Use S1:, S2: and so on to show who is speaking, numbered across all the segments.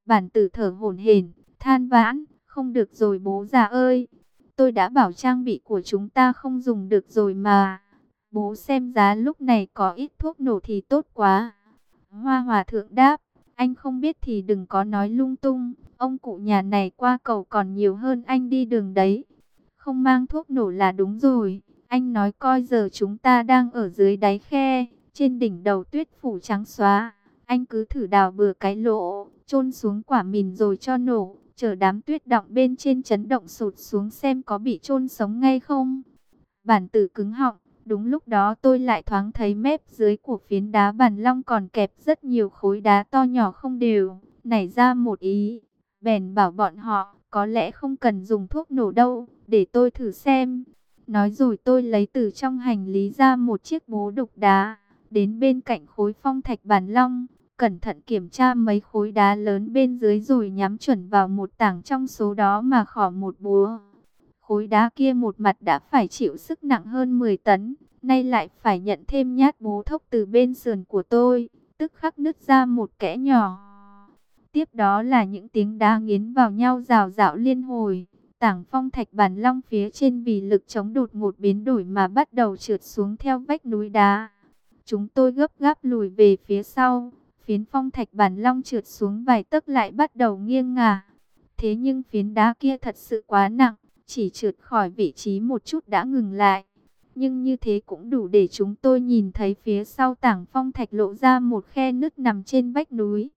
S1: Bản tử thở hổn hển, than vãn, không được rồi bố già ơi. Tôi đã bảo trang bị của chúng ta không dùng được rồi mà. Bố xem giá lúc này có ít thuốc nổ thì tốt quá. Hoa Hòa thượng đáp, anh không biết thì đừng có nói lung tung. Ông cụ nhà này qua cầu còn nhiều hơn anh đi đường đấy. Không mang thuốc nổ là đúng rồi. Anh nói coi giờ chúng ta đang ở dưới đáy khe, trên đỉnh đầu tuyết phủ trắng xóa. Anh cứ thử đào bừa cái lỗ, chôn xuống quả mìn rồi cho nổ, chờ đám tuyết đọng bên trên chấn động sụt xuống xem có bị chôn sống ngay không. Bản tử cứng họng, đúng lúc đó tôi lại thoáng thấy mép dưới của phiến đá bàn long còn kẹp rất nhiều khối đá to nhỏ không đều, nảy ra một ý. Bèn bảo bọn họ, có lẽ không cần dùng thuốc nổ đâu, để tôi thử xem. Nói rồi tôi lấy từ trong hành lý ra một chiếc bố đục đá, đến bên cạnh khối phong thạch bàn long, cẩn thận kiểm tra mấy khối đá lớn bên dưới rồi nhắm chuẩn vào một tảng trong số đó mà khỏ một búa. Khối đá kia một mặt đã phải chịu sức nặng hơn 10 tấn, nay lại phải nhận thêm nhát bố thốc từ bên sườn của tôi, tức khắc nứt ra một kẽ nhỏ. Tiếp đó là những tiếng đá nghiến vào nhau rào rạo liên hồi. Tảng phong thạch bàn long phía trên vì lực chống đột ngột biến đổi mà bắt đầu trượt xuống theo vách núi đá. Chúng tôi gấp gáp lùi về phía sau, phiến phong thạch bàn long trượt xuống vài tấc lại bắt đầu nghiêng ngả. Thế nhưng phiến đá kia thật sự quá nặng, chỉ trượt khỏi vị trí một chút đã ngừng lại. Nhưng như thế cũng đủ để chúng tôi nhìn thấy phía sau tảng phong thạch lộ ra một khe nứt nằm trên vách núi.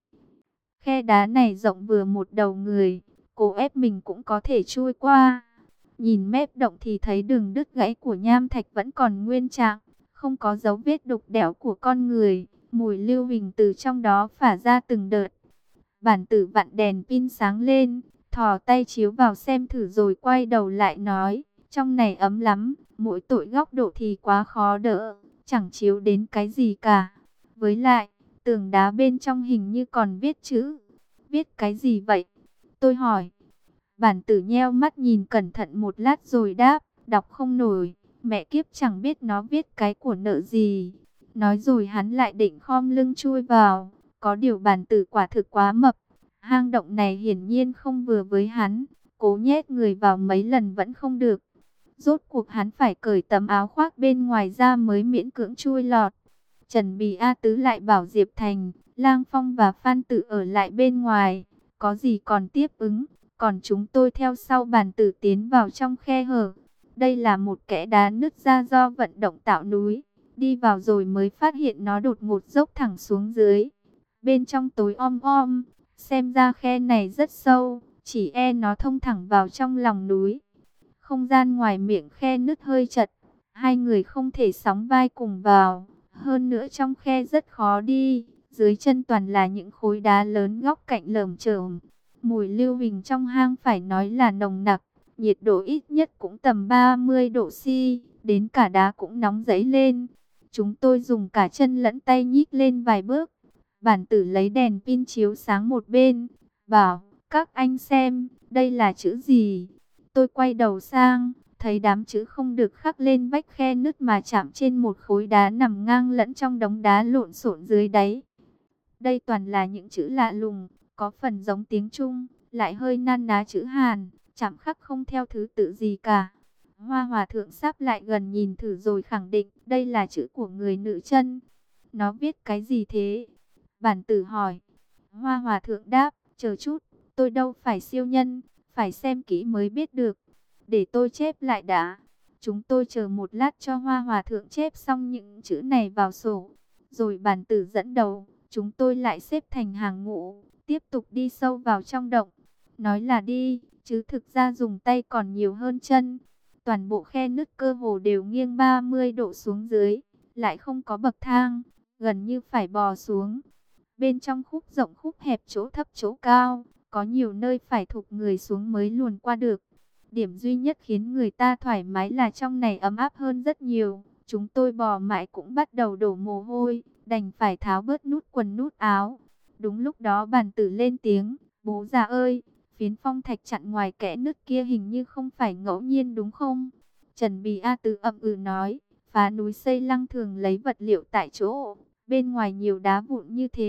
S1: Khe đá này rộng vừa một đầu người, cố ép mình cũng có thể chui qua. Nhìn mép động thì thấy đường đứt gãy của nham thạch vẫn còn nguyên trạng, không có dấu vết đục đẽo của con người, mùi lưu huỳnh từ trong đó phả ra từng đợt. Bản tử vặn đèn pin sáng lên, thò tay chiếu vào xem thử rồi quay đầu lại nói, trong này ấm lắm, mỗi tội góc độ thì quá khó đỡ, chẳng chiếu đến cái gì cả. Với lại, tường đá bên trong hình như còn viết chữ. Viết cái gì vậy? Tôi hỏi. Bản tử nheo mắt nhìn cẩn thận một lát rồi đáp, đọc không nổi, mẹ kiếp chẳng biết nó viết cái của nợ gì. Nói rồi hắn lại định khom lưng chui vào, có điều bản tử quả thực quá mập. Hang động này hiển nhiên không vừa với hắn, cố nhét người vào mấy lần vẫn không được. Rốt cuộc hắn phải cởi tấm áo khoác bên ngoài ra mới miễn cưỡng chui lọt. Trần Bì A Tứ lại bảo Diệp Thành, Lang Phong và Phan Tự ở lại bên ngoài, có gì còn tiếp ứng, còn chúng tôi theo sau bản tử tiến vào trong khe hở. Đây là một kẽ đá nứt ra do vận động tạo núi, đi vào rồi mới phát hiện nó đột ngột dốc thẳng xuống dưới. Bên trong tối om om, xem ra khe này rất sâu, chỉ e nó thông thẳng vào trong lòng núi. Không gian ngoài miệng khe nứt hơi chật, hai người không thể sóng vai cùng vào. Hơn nữa trong khe rất khó đi, dưới chân toàn là những khối đá lớn góc cạnh lởm chởm. Mùi lưu huỳnh trong hang phải nói là nồng nặc, nhiệt độ ít nhất cũng tầm 30 độ C, đến cả đá cũng nóng rấy lên. Chúng tôi dùng cả chân lẫn tay nhích lên vài bước. Bản tử lấy đèn pin chiếu sáng một bên, bảo, các anh xem, đây là chữ gì? Tôi quay đầu sang, thấy đám chữ không được khắc lên vách khe nứt mà chạm trên một khối đá nằm ngang lẫn trong đống đá lộn xộn dưới đáy. Đây toàn là những chữ lạ lùng, có phần giống tiếng Trung, lại hơi nan ná chữ Hàn, chạm khắc không theo thứ tự gì cả. Hoa Hòa thượng sắp lại gần nhìn thử rồi khẳng định đây là chữ của người nữ chân. Nó viết cái gì thế? Bản tử hỏi. Hoa Hòa thượng đáp, chờ chút, tôi đâu phải siêu nhân, phải xem kỹ mới biết được. Để tôi chép lại đã. Chúng tôi chờ một lát cho Hoa Hòa thượng chép xong những chữ này vào sổ. Rồi bản tử dẫn đầu, chúng tôi lại xếp thành hàng ngũ, tiếp tục đi sâu vào trong động. Nói là đi, chứ thực ra dùng tay còn nhiều hơn chân. Toàn bộ khe nứt cơ hồ đều nghiêng 30 độ xuống dưới, lại không có bậc thang, gần như phải bò xuống. Bên trong khúc rộng khúc hẹp, chỗ thấp chỗ cao, có nhiều nơi phải thụp người xuống mới luồn qua được. Điểm duy nhất khiến người ta thoải mái là trong này ấm áp hơn rất nhiều. Chúng tôi bò mãi cũng bắt đầu đổ mồ hôi, đành phải tháo bớt nút quần nút áo. Đúng lúc đó bản tử lên tiếng, bố già ơi, phiến phong thạch chặn ngoài kẽ nứt kia hình như không phải ngẫu nhiên đúng không? Trần Bì A Tứ ậm ừ nói, phá núi xây lăng thường lấy vật liệu tại chỗ, bên ngoài nhiều đá vụn như thế,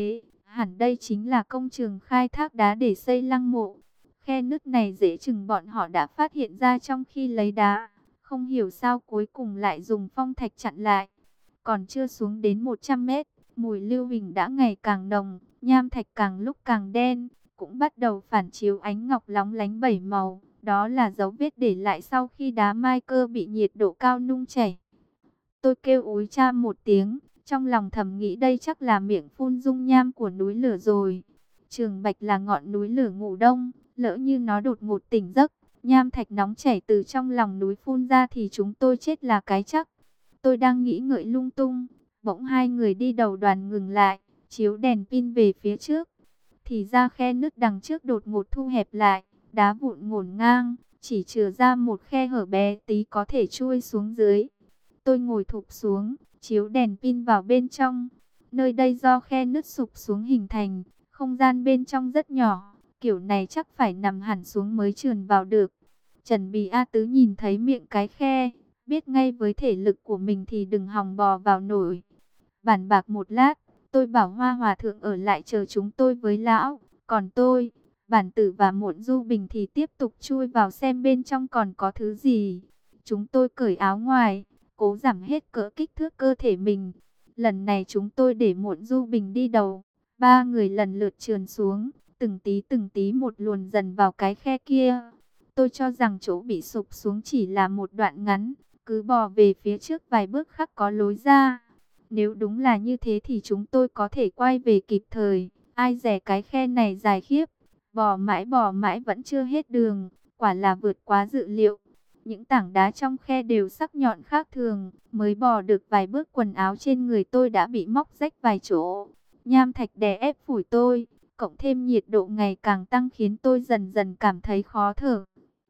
S1: Hẳn đây chính là công trường khai thác đá để xây lăng mộ. Khe nứt này dễ chừng bọn họ đã phát hiện ra trong khi lấy đá. Không hiểu sao cuối cùng lại dùng phong thạch chặn lại. Còn chưa xuống đến 100 mét, mùi lưu huỳnh đã ngày càng nồng, nham thạch càng lúc càng đen, cũng bắt đầu phản chiếu ánh ngọc lóng lánh bảy màu. Đó là dấu vết để lại sau khi đá mai cơ bị nhiệt độ cao nung chảy. Tôi kêu úi cha một tiếng, trong lòng thầm nghĩ đây chắc là miệng phun dung nham của núi lửa rồi. Trường Bạch là ngọn núi lửa ngủ đông, lỡ như nó đột ngột tỉnh giấc, nham thạch nóng chảy từ trong lòng núi phun ra thì chúng tôi chết là cái chắc. Tôi đang nghĩ ngợi lung tung, bỗng hai người đi đầu đoàn ngừng lại, chiếu đèn pin về phía trước. Thì ra khe nứt đằng trước đột ngột thu hẹp lại, đá vụn ngổn ngang, chỉ chừa ra một khe hở bé tí có thể chui xuống dưới. Tôi ngồi thụp xuống, chiếu đèn pin vào bên trong. Nơi đây do khe nứt sụp xuống hình thành, không gian bên trong rất nhỏ, kiểu này chắc phải nằm hẳn xuống mới trườn vào được. Trần Bì A Tứ nhìn thấy miệng cái khe, biết ngay với thể lực của mình thì đừng hòng bò vào nổi. Bàn bạc một lát, tôi bảo Hoa Hòa Thượng ở lại chờ chúng tôi với lão, còn tôi, Bản Tử và Muộn Du Bình thì tiếp tục chui vào xem bên trong còn có thứ gì. Chúng tôi cởi áo ngoài, cố giảm hết cỡ kích thước cơ thể mình. Lần này chúng tôi để Muộn Du Bình đi đầu, ba người lần lượt trườn xuống, từng tí một luồn dần vào cái khe kia. Tôi cho rằng chỗ bị sụp xuống chỉ là một đoạn ngắn, cứ bò về phía trước vài bước khắc có lối ra. Nếu đúng là như thế thì chúng tôi có thể quay về kịp thời. Ai dè cái khe này dài khiếp, bò mãi vẫn chưa hết đường, quả là vượt quá dự liệu. Những tảng đá trong khe đều sắc nhọn khác thường, mới bò được vài bước quần áo trên người tôi đã bị móc rách vài chỗ. Nham thạch đè ép phủi tôi, cộng thêm nhiệt độ ngày càng tăng khiến tôi dần dần cảm thấy khó thở.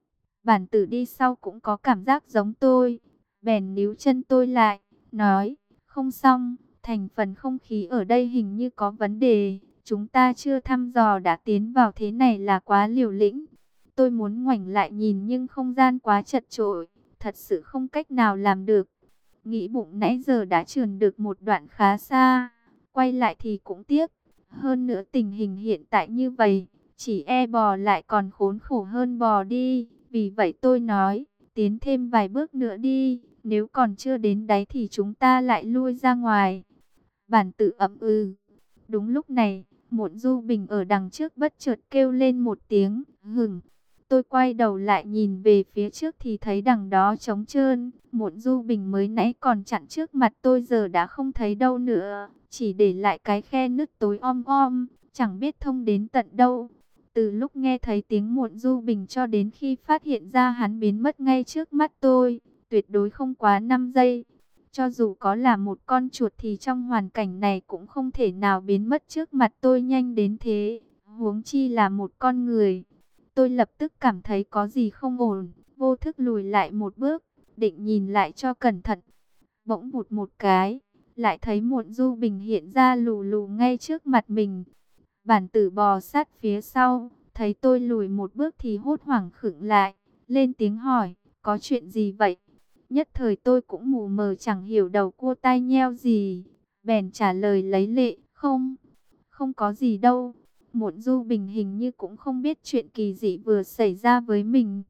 S1: Bản Tử đi sau cũng có cảm giác giống tôi, bèn níu chân tôi lại, nói, không xong, thành phần không khí ở đây hình như có vấn đề, chúng ta chưa thăm dò đã tiến vào thế này là quá liều lĩnh. Tôi muốn ngoảnh lại nhìn nhưng không gian quá chật chội, thật sự không cách nào làm được. Nghĩ bụng nãy giờ đã trườn được một đoạn khá xa, quay lại thì cũng tiếc. Hơn nữa tình hình hiện tại như vậy, chỉ e bò lại còn khốn khổ hơn bò đi. Vì vậy tôi nói, tiến thêm vài bước nữa đi, nếu còn chưa đến đáy thì chúng ta lại lui ra ngoài. Bản Tử ậm ừ. Đúng lúc này, Muộn Du Bình ở đằng trước bất chợt kêu lên một tiếng, hửng. Tôi quay đầu lại nhìn về phía trước thì thấy đằng đó trống trơn. Muộn Du Bình mới nãy còn chặn trước mặt tôi giờ đã không thấy đâu nữa, chỉ để lại cái khe nứt tối om om, chẳng biết thông đến tận đâu. Từ lúc nghe thấy tiếng Muộn Du Bình cho đến khi phát hiện ra hắn biến mất ngay trước mắt tôi, tuyệt đối không quá 5 giây. Cho dù có là một con chuột thì trong hoàn cảnh này cũng không thể nào biến mất trước mặt tôi nhanh đến thế, huống chi là một con người. Tôi lập tức cảm thấy có gì không ổn, vô thức lùi lại một bước, định nhìn lại cho cẩn thận. Bỗng vụt một cái, lại thấy Muộn Du Bình hiện ra lù lù ngay trước mặt mình. Bản Tử bò sát phía sau, thấy tôi lùi một bước thì hốt hoảng khựng lại, lên tiếng hỏi, có chuyện gì vậy? Nhất thời tôi cũng mù mờ chẳng hiểu đầu cua tai nheo gì, bèn trả lời lấy lệ, không có gì đâu. Muộn Du Bình hình như cũng không biết chuyện kỳ dị vừa xảy ra với mình.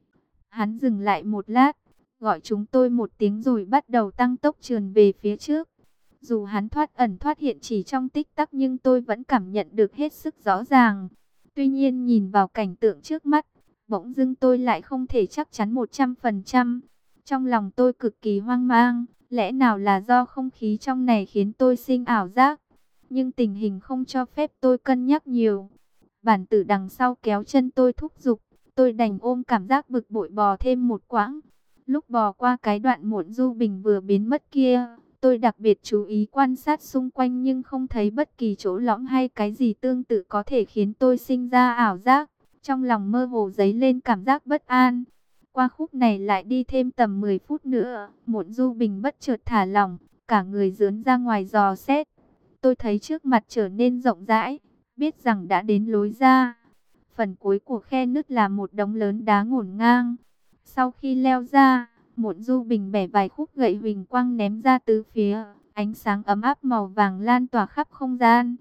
S1: Hắn dừng lại một lát, gọi chúng tôi một tiếng rồi bắt đầu tăng tốc trườn về phía trước. Dù hắn thoát ẩn thoát hiện chỉ trong tích tắc nhưng tôi vẫn cảm nhận được hết sức rõ ràng. Tuy nhiên nhìn vào cảnh tượng trước mắt, bỗng dưng tôi lại không thể chắc chắn 100%. Trong lòng tôi cực kỳ hoang mang, lẽ nào là do không khí trong này khiến tôi sinh ảo giác? Nhưng tình hình không cho phép tôi cân nhắc nhiều. Bản Tử đằng sau kéo chân tôi thúc giục, tôi đành ôm cảm giác bực bội bò thêm một quãng. Lúc bò qua cái đoạn Muộn Du Bình vừa biến mất kia, tôi đặc biệt chú ý quan sát xung quanh nhưng không thấy bất kỳ chỗ lõm hay cái gì tương tự có thể khiến tôi sinh ra ảo giác. Trong lòng mơ hồ dấy lên cảm giác bất an. Qua khúc này lại đi thêm tầm 10 phút nữa, Muộn Du Bình bất chợt thả lỏng, cả người dướn ra ngoài dò xét. Tôi thấy trước mặt trở nên rộng rãi, biết rằng đã đến lối ra. Phần cuối của khe nứt là một đống lớn đá ngổn ngang. Sau khi leo ra, Muộn Du Bình bẻ vài khúc gậy huỳnh quang ném ra tứ phía, ánh sáng ấm áp màu vàng lan tỏa khắp không gian.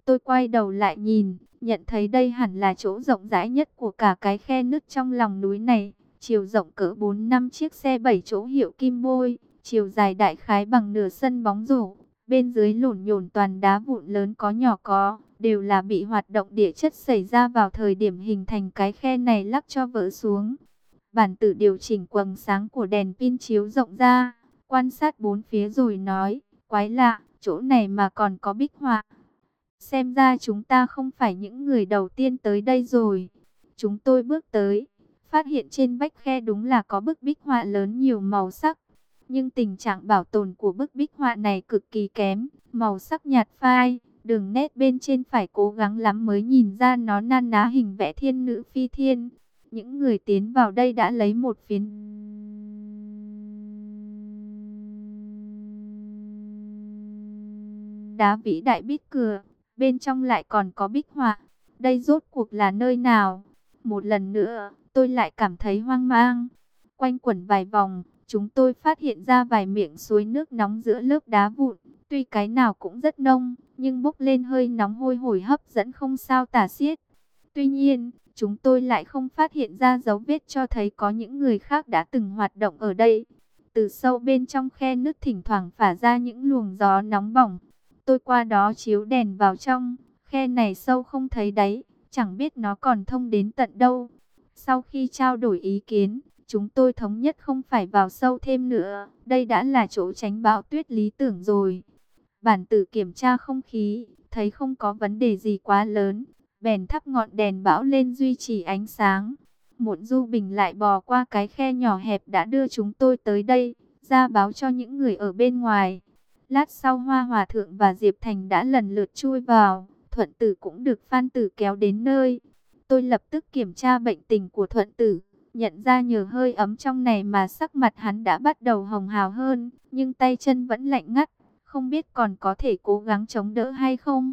S1: Tôi quay đầu lại nhìn, nhận thấy đây hẳn là chỗ rộng rãi nhất của cả cái khe nứt trong lòng núi này. Chiều rộng cỡ 4-5 chiếc xe 7 chỗ hiệu kim bôi, chiều dài đại khái bằng nửa sân bóng rổ. Bên dưới lổn nhổn toàn đá vụn lớn có nhỏ có, đều là bị hoạt động địa chất xảy ra vào thời điểm hình thành cái khe này lắc cho vỡ xuống. Bản tử điều chỉnh quầng sáng của đèn pin chiếu rộng ra, quan sát bốn phía rồi nói, quái lạ, chỗ này mà còn có bích họa. Xem ra chúng ta không phải những người đầu tiên tới đây rồi. Chúng tôi bước tới, phát hiện trên vách khe đúng là có bức bích họa lớn nhiều màu sắc. Nhưng tình trạng bảo tồn của bức bích họa này cực kỳ kém, màu sắc nhạt phai, đường nét bên trên phải cố gắng lắm mới nhìn ra nó na ná hình vẽ thiên nữ phi thiên. Những người tiến vào đây đã lấy một phiến đá vĩ đại bít cửa, bên trong lại còn có bích họa. Đây rốt cuộc là nơi nào? Một lần nữa, tôi lại cảm thấy hoang mang. Quanh quẩn vài vòng, chúng tôi phát hiện ra vài miệng suối nước nóng giữa lớp đá vụn. Tuy cái nào cũng rất nông, nhưng bốc lên hơi nóng hôi hổi hấp dẫn không sao tả xiết. Tuy nhiên, chúng tôi lại không phát hiện ra dấu vết cho thấy có những người khác đã từng hoạt động ở đây. Từ sâu bên trong khe nứt thỉnh thoảng phả ra những luồng gió nóng bỏng. Tôi qua đó chiếu đèn vào trong, khe này sâu không thấy đáy, chẳng biết nó còn thông đến tận đâu. Sau khi trao đổi ý kiến, chúng tôi thống nhất không phải vào sâu thêm nữa, đây đã là chỗ tránh bão tuyết lý tưởng rồi. Bản tử kiểm tra không khí, thấy không có vấn đề gì quá lớn, bèn thắp ngọn đèn bão lên duy trì ánh sáng. Muộn Du Bình lại bò qua cái khe nhỏ hẹp đã đưa chúng tôi tới đây, ra báo cho những người ở bên ngoài. Lát sau Hoa Hòa Thượng và Diệp Thành đã lần lượt chui vào, Thuận Tử cũng được Phan Tử kéo đến nơi. Tôi lập tức kiểm tra bệnh tình của Thuận Tử, nhận ra nhờ hơi ấm trong này mà sắc mặt hắn đã bắt đầu hồng hào hơn, nhưng tay chân vẫn lạnh ngắt, không biết còn có thể cố gắng chống đỡ hay không.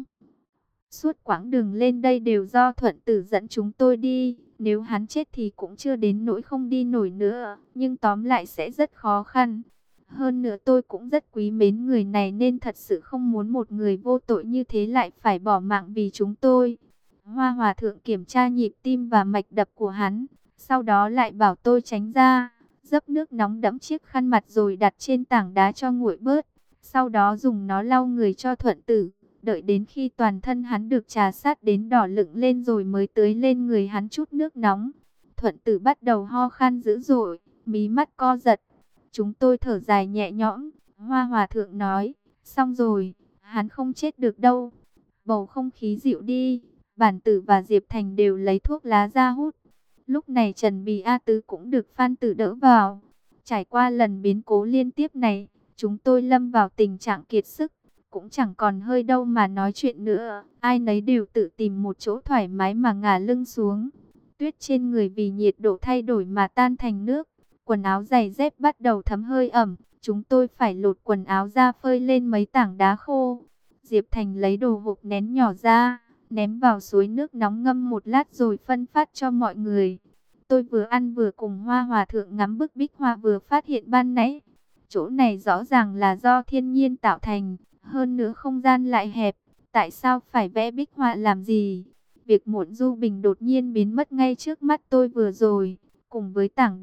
S1: Suốt quãng đường lên đây đều do Thuận Tử dẫn chúng tôi đi, nếu hắn chết thì cũng chưa đến nỗi không đi nổi nữa, nhưng tóm lại sẽ rất khó khăn. Hơn nữa tôi cũng rất quý mến người này nên thật sự không muốn một người vô tội như thế lại phải bỏ mạng vì chúng tôi. Hoa Hòa Thượng kiểm tra nhịp tim và mạch đập của hắn, sau đó lại bảo tôi tránh ra, dấp nước nóng đẫm chiếc khăn mặt rồi đặt trên tảng đá cho nguội bớt. Sau đó dùng nó lau người cho Thuận Tử, đợi đến khi toàn thân hắn được trà sát đến đỏ lựng lên rồi mới tưới lên người hắn chút nước nóng. Thuận Tử bắt đầu ho khan dữ dội, mí mắt co giật. Chúng tôi thở dài nhẹ nhõm, Hoa Hòa Thượng nói, xong rồi, hắn không chết được đâu. Bầu không khí dịu đi, Bản Tử và Diệp Thành đều lấy thuốc lá ra hút. Lúc này Trần Bì A Tứ cũng được Phan Tử đỡ vào. Trải qua lần biến cố liên tiếp này, chúng tôi lâm vào tình trạng kiệt sức, cũng chẳng còn hơi đâu mà nói chuyện nữa. Ai nấy đều tự tìm một chỗ thoải mái mà ngả lưng xuống. Tuyết trên người vì nhiệt độ thay đổi mà tan thành nước. Quần áo giày dép bắt đầu thấm hơi ẩm. Chúng tôi phải lột quần áo ra phơi lên mấy tảng đá khô. Diệp Thành lấy đồ hộp nén nhỏ ra, ném vào suối nước nóng ngâm một lát rồi phân phát cho mọi người. Tôi vừa ăn vừa cùng Hoa Hòa Thượng ngắm bức bích họa vừa phát hiện ban nãy. Chỗ này rõ ràng là do thiên nhiên tạo thành, hơn nữa không gian lại hẹp. Tại sao phải vẽ bích họa làm gì? Việc Muộn Du Bình đột nhiên biến mất ngay trước mắt tôi vừa rồi, cùng với tảng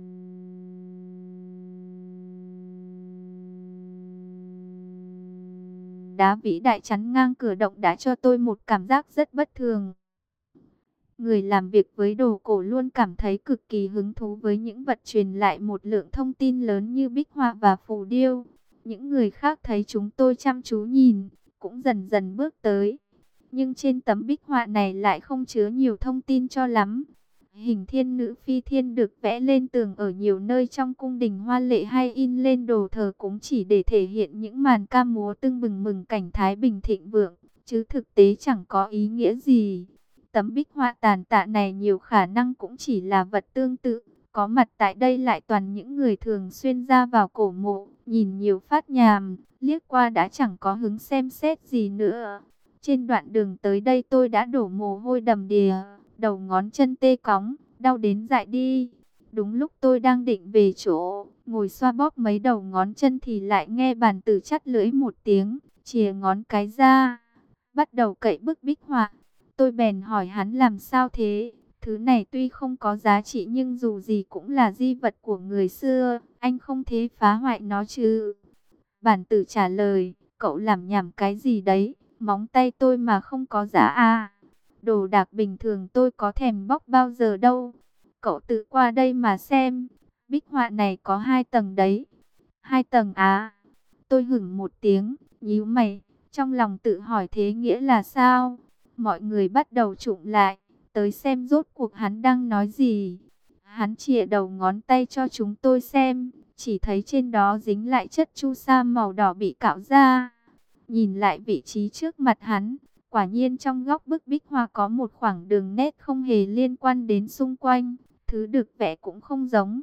S1: đá vĩ đại chắn ngang cửa động đã cho tôi một cảm giác rất bất thường. Người làm việc với đồ cổ luôn cảm thấy cực kỳ hứng thú với những vật truyền lại một lượng thông tin lớn như bích họa và phù điêu. Những người khác thấy chúng tôi chăm chú nhìn, cũng dần dần bước tới. Nhưng trên tấm bích họa này lại không chứa nhiều thông tin cho lắm. Hình thiên nữ phi thiên được vẽ lên tường ở nhiều nơi trong cung đình hoa lệ hay in lên đồ thờ cũng chỉ để thể hiện những màn ca múa tưng bừng mừng cảnh thái bình thịnh vượng, chứ thực tế chẳng có ý nghĩa gì. Tấm bích họa tàn tạ này nhiều khả năng cũng chỉ là vật tương tự, có mặt tại đây lại toàn những người thường xuyên ra vào cổ mộ, nhìn nhiều phát nhàm, liếc qua đã chẳng có hứng xem xét gì nữa. Trên đoạn đường tới đây tôi đã đổ mồ hôi đầm đìa, đầu ngón chân tê cóng, đau đến dại đi. Đúng lúc tôi đang định về chỗ, ngồi xoa bóp mấy đầu ngón chân thì lại nghe Bản Tử chắt lưỡi một tiếng, chìa ngón cái ra. bắt đầu cậy bức bích họa. Tôi bèn hỏi hắn làm sao thế? Thứ này tuy không có giá trị nhưng dù gì cũng là di vật của người xưa, anh không thể phá hoại nó chứ. Bản tử trả lời, cậu làm nhảm cái gì đấy, móng tay tôi mà không có giá à. Đồ đạc bình thường tôi có thèm bóc bao giờ đâu. Cậu tự qua đây mà xem, bích họa này có 2 tầng đấy. 2 tầng à? Tôi hửng một tiếng, nhíu mày, trong lòng tự hỏi thế nghĩa là sao? Mọi người bắt đầu trụm lại, tới xem rốt cuộc hắn đang nói gì. Hắn chìa đầu ngón tay cho chúng tôi xem, chỉ thấy trên đó dính lại chất chu sa màu đỏ bị cạo ra. Nhìn lại vị trí trước mặt hắn, quả nhiên trong góc bức bích họa có một khoảng đường nét không hề liên quan đến xung quanh, thứ được vẽ cũng không giống.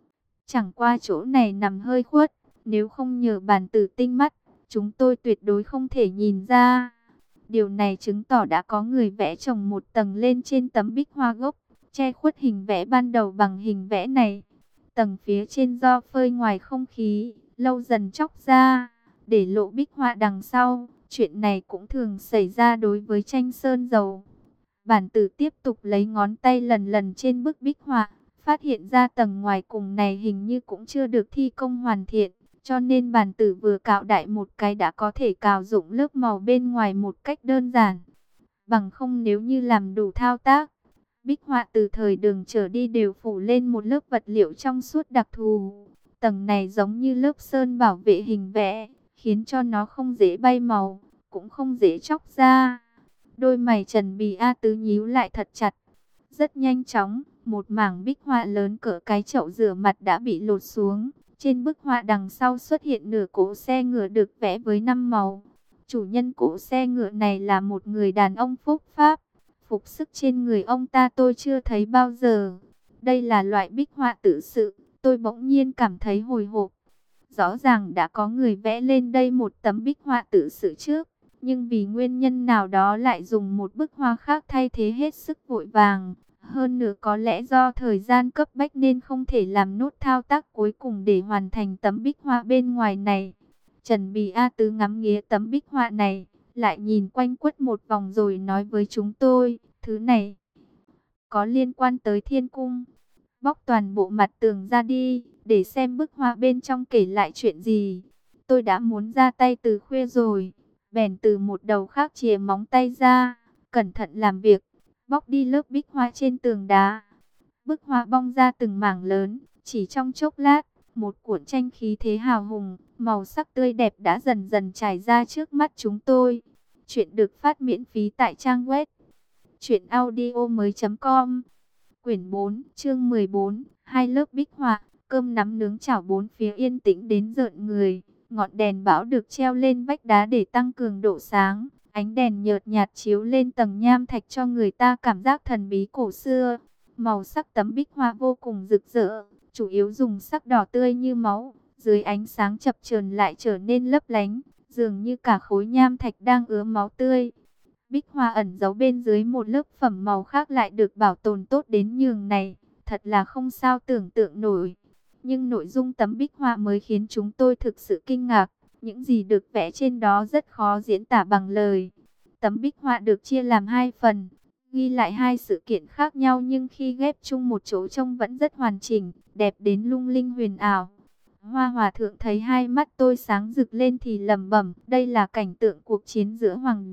S1: Chẳng qua chỗ này nằm hơi khuất, nếu không nhờ bàn tử tinh mắt, chúng tôi tuyệt đối không thể nhìn ra. Điều này chứng tỏ đã có người vẽ chồng một tầng lên trên tấm bích hoa gốc, che khuất hình vẽ ban đầu bằng hình vẽ này. Tầng phía trên do phơi ngoài không khí, lâu dần chóc ra, để lộ bích họa đằng sau. Chuyện này cũng thường xảy ra đối với tranh sơn dầu. Bản tử tiếp tục lấy ngón tay lần lần trên bức bích họa, phát hiện ra tầng ngoài cùng này hình như cũng chưa được thi công hoàn thiện. Cho nên bản tử vừa cạo đại một cái đã có thể cào rụng lớp màu bên ngoài một cách đơn giản. Bằng không nếu như làm đủ thao tác, bích họa từ thời Đường trở đi đều phủ lên một lớp vật liệu trong suốt đặc thù. Tầng này giống như lớp sơn bảo vệ hình vẽ, khiến cho nó không dễ bay màu, cũng không dễ chóc ra. Đôi mày Trần Bì A Tứ nhíu lại thật chặt. Rất nhanh chóng, một mảng bích họa lớn cỡ cái chậu rửa mặt đã bị lột xuống. Trên bức họa đằng sau xuất hiện nửa cỗ xe ngựa được vẽ với 5 màu. Chủ nhân cỗ xe ngựa này là một người đàn ông phúc Pháp. Phục sức trên người ông ta tôi chưa thấy bao giờ. Đây là loại bích họa tự sự, tôi bỗng nhiên cảm thấy hồi hộp. Rõ ràng đã có người vẽ lên đây một tấm bích họa tự sự trước, nhưng vì nguyên nhân nào đó lại dùng một bức họa khác thay thế hết sức vội vàng. Hơn nữa có lẽ do thời gian cấp bách nên không thể làm nốt thao tác cuối cùng để hoàn thành tấm bích họa bên ngoài này. Trần Bì A Tứ ngắm nghía tấm bích họa này, lại nhìn quanh quất một vòng rồi nói với chúng tôi, thứ này có liên quan tới thiên cung. Bóc toàn bộ mặt tường ra đi, để xem bức họa bên trong kể lại chuyện gì. Tôi đã muốn ra tay từ khuya rồi, bèn từ một đầu khác chìa móng tay ra, cẩn thận làm việc, bóc đi lớp bích họa trên tường đá. Bức họa bong ra từng mảng lớn, chỉ trong chốc lát, một cuộn tranh khí thế hào hùng, màu sắc tươi đẹp đã dần dần trải ra trước mắt chúng tôi. Chuyện được phát miễn phí tại trang web truyệnaudiomoi.com. Quyển 4, chương 14, hai lớp bích họa, cơm nắm nướng chảo bốn phía yên tĩnh đến rợn người. Ngọn đèn bão được treo lên vách đá để tăng cường độ sáng. Ánh đèn nhợt nhạt chiếu lên tầng nham thạch cho người ta cảm giác thần bí cổ xưa. Màu sắc tấm bích họa vô cùng rực rỡ, chủ yếu dùng sắc đỏ tươi như máu. Dưới ánh sáng chập chờn lại trở nên lấp lánh, dường như cả khối nham thạch đang ứa máu tươi. Bích họa ẩn giấu bên dưới một lớp phẩm màu khác lại được bảo tồn tốt đến nhường này, thật là không sao tưởng tượng nổi. Nhưng nội dung tấm bích họa mới khiến chúng tôi thực sự kinh ngạc. Những gì được vẽ trên đó rất khó diễn tả bằng lời. Tấm bích họa được chia làm 2 phần, ghi lại 2 sự kiện khác nhau nhưng khi ghép chung một chỗ trông vẫn rất hoàn chỉnh, đẹp đến lung linh huyền ảo. Hoa Hòa Thượng thấy hai mắt tôi sáng rực lên thì lẩm bẩm, đây là cảnh tượng cuộc chiến giữa Hoàng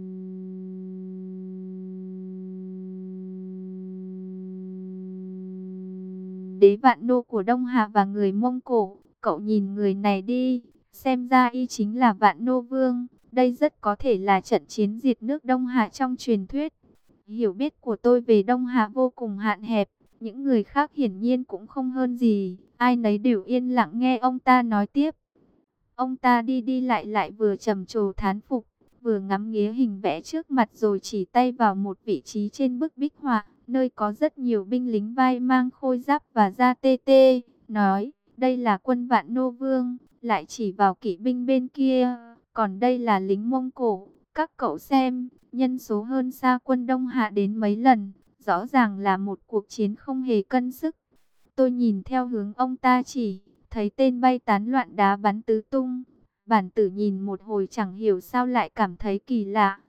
S1: đế Vạn Nô của Đông Hà và người Mông Cổ. Cậu nhìn người này đi, xem ra y chính là Vạn Nô Vương. Đây rất có thể là trận chiến diệt nước Đông Hà trong truyền thuyết. Hiểu biết của tôi về Đông Hà vô cùng hạn hẹp, những người khác hiển nhiên cũng không hơn gì. Ai nấy đều yên lặng nghe ông ta nói tiếp. Ông ta đi đi lại lại vừa trầm trồ thán phục, vừa ngắm nghía hình vẽ trước mặt rồi chỉ tay vào một vị trí trên bức bích họa, nơi có rất nhiều binh lính vai mang khôi giáp và da tê tê, nói, đây là quân Vạn Nô Vương, lại chỉ vào kỵ binh bên kia, còn đây là lính Mông Cổ, các cậu xem, nhân số hơn xa quân Đông Hạ đến mấy lần, rõ ràng là một cuộc chiến không hề cân sức. Tôi nhìn theo hướng ông ta chỉ, thấy tên bay tán loạn đá bắn tứ tung. Bản tử nhìn một hồi chẳng hiểu sao lại cảm thấy kỳ lạ,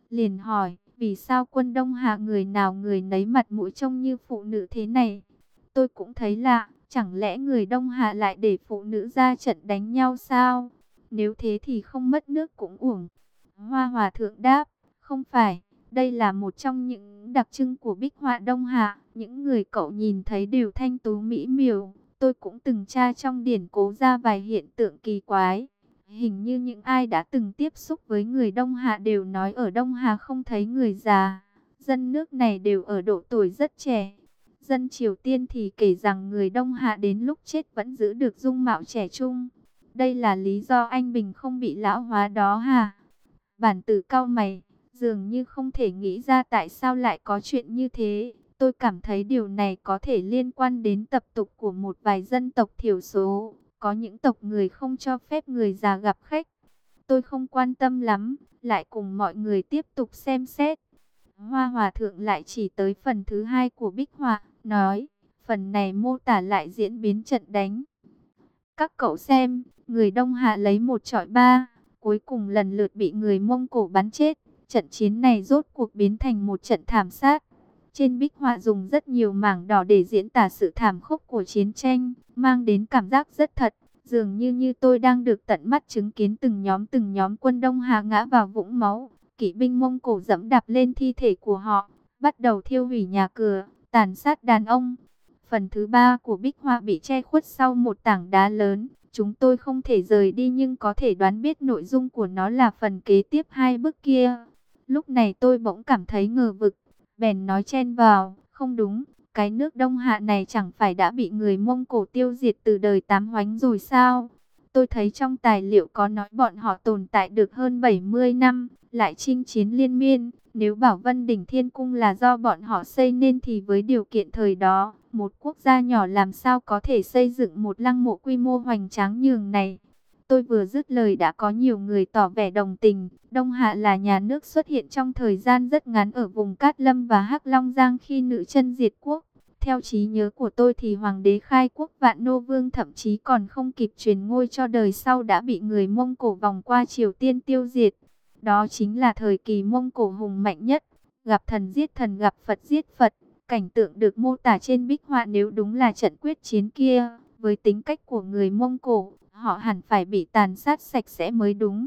S1: liền hỏi, vì sao quân Đông Hà người nào người nấy mặt mũi trông như phụ nữ thế này? Tôi cũng thấy lạ, chẳng lẽ người Đông Hà lại để phụ nữ ra trận đánh nhau sao? Nếu thế thì không mất nước cũng uổng. Hoa Hòa thượng đáp, không phải, đây là một trong những đặc trưng của bích họa Đông Hà. Những người cậu nhìn thấy đều thanh tú mỹ miều. Tôi cũng từng tra trong điển cố ra vài hiện tượng kỳ quái. Hình như những ai đã từng tiếp xúc với người Đông Hà đều nói ở Đông Hà không thấy người già. Dân nước này đều ở độ tuổi rất trẻ. Dân Triều Tiên thì kể rằng người Đông Hà đến lúc chết vẫn giữ được dung mạo trẻ trung. Đây là lý do anh Bình không bị lão hóa đó hả? Bản tử cau mày, dường như không thể nghĩ ra tại sao lại có chuyện như thế. Tôi cảm thấy điều này có thể liên quan đến tập tục của một vài dân tộc thiểu số. Có những tộc người không cho phép người già gặp khách. Tôi không quan tâm lắm, lại cùng mọi người tiếp tục xem xét. Hoa Hòa thượng lại chỉ tới phần thứ hai của bích họa, nói, phần này mô tả lại diễn biến trận đánh. Các cậu xem, người Đông Hạ lấy một chọi ba, cuối cùng lần lượt bị người Mông Cổ bắn chết. Trận chiến này rốt cuộc biến thành một trận thảm sát. Trên bích họa dùng rất nhiều mảng đỏ để diễn tả sự thảm khốc của chiến tranh, mang đến cảm giác rất thật. Dường như tôi đang được tận mắt chứng kiến từng nhóm quân Đông Hà ngã vào vũng máu. Kỵ binh Mông Cổ dẫm đạp lên thi thể của họ, bắt đầu thiêu hủy nhà cửa, tàn sát đàn ông. Phần thứ ba của bích họa bị che khuất sau một tảng đá lớn. Chúng tôi không thể rời đi nhưng có thể đoán biết nội dung của nó là phần kế tiếp hai bức kia. Lúc này tôi bỗng cảm thấy ngờ vực, bèn nói chen vào, không đúng, cái nước Đông Hạ này chẳng phải đã bị người Mông Cổ tiêu diệt từ đời Tám Hoánh rồi sao? Tôi thấy trong tài liệu có nói bọn họ tồn tại được hơn 70 năm, lại chinh chiến liên miên. Nếu bảo Vân Đỉnh Thiên Cung là do bọn họ xây nên thì với điều kiện thời đó, một quốc gia nhỏ làm sao có thể xây dựng một lăng mộ quy mô hoành tráng nhường này. Tôi vừa dứt lời đã có nhiều người tỏ vẻ đồng tình. Đông Hạ là nhà nước xuất hiện trong thời gian rất ngắn ở vùng Cát Lâm và Hắc Long Giang khi Nữ Chân diệt quốc. Theo trí nhớ của tôi thì Hoàng đế khai quốc Vạn Nô Vương thậm chí còn không kịp truyền ngôi cho đời sau đã bị người Mông Cổ vòng qua Triều Tiên tiêu diệt. Đó chính là thời kỳ Mông Cổ hùng mạnh nhất, gặp thần giết thần, gặp Phật giết Phật. Cảnh tượng được mô tả trên bích họa nếu đúng là trận quyết chiến kia, với tính cách của người Mông Cổ, họ hẳn phải bị tàn sát sạch sẽ mới đúng.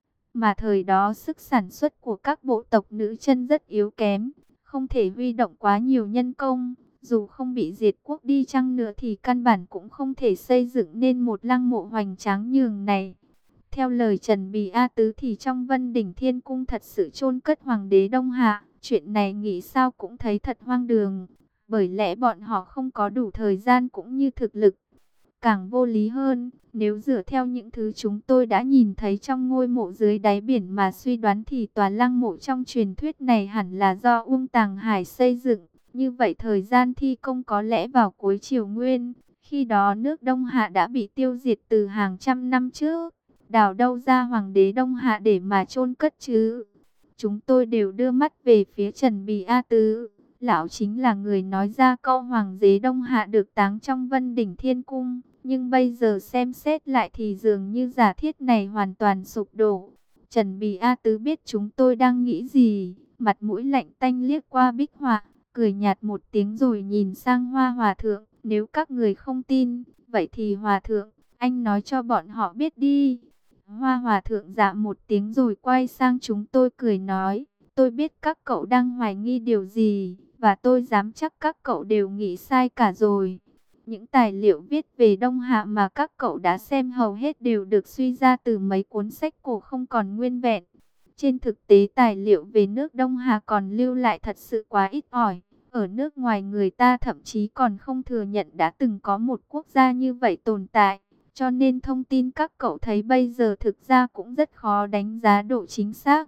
S1: Mà thời đó sức sản xuất của các bộ tộc Nữ Chân rất yếu kém, không thể huy động quá nhiều nhân công. Dù không bị diệt quốc đi chăng nữa thì căn bản cũng không thể xây dựng nên một lăng mộ hoành tráng nhường này. Theo lời Trần Bì A Tứ thì trong Vân Đỉnh Thiên Cung thật sự chôn cất Hoàng đế Đông Hạ. Chuyện này nghĩ sao cũng thấy thật hoang đường, bởi lẽ bọn họ không có đủ thời gian cũng như thực lực. Càng vô lý hơn, nếu dựa theo những thứ chúng tôi đã nhìn thấy trong ngôi mộ dưới đáy biển mà suy đoán thì tòa lăng mộ trong truyền thuyết này hẳn là do Uông Tàng Hải xây dựng. Như vậy thời gian thi công có lẽ vào cuối Triều Nguyên, khi đó nước Đông Hạ đã bị tiêu diệt từ hàng trăm năm trước. Đào đâu ra Hoàng đế Đông Hạ để mà chôn cất chứ? Chúng tôi đều đưa mắt về phía Trần Bì A Tứ. Lão chính là người nói ra câu Hoàng đế Đông Hạ được táng trong Vân Đỉnh Thiên Cung. Nhưng bây giờ xem xét lại thì dường như giả thiết này hoàn toàn sụp đổ. Trần Bì A Tứ biết chúng tôi đang nghĩ gì. Mặt mũi lạnh tanh liếc qua bích họa, cười nhạt một tiếng rồi nhìn sang Hoa Hòa thượng. Nếu các người không tin, vậy thì Hòa thượng, anh nói cho bọn họ biết đi. Hoa Hòa thượng dạ một tiếng rồi quay sang chúng tôi cười nói, tôi biết các cậu đang hoài nghi điều gì, và tôi dám chắc các cậu đều nghĩ sai cả rồi. Những tài liệu viết về Đông Hạ mà các cậu đã xem hầu hết đều được suy ra từ mấy cuốn sách cổ không còn nguyên vẹn. Trên thực tế tài liệu về nước Đông Hà còn lưu lại thật sự quá ít ỏi. Ở nước ngoài người ta thậm chí còn không thừa nhận đã từng có một quốc gia như vậy tồn tại. Cho nên thông tin các cậu thấy bây giờ thực ra cũng rất khó đánh giá độ chính xác.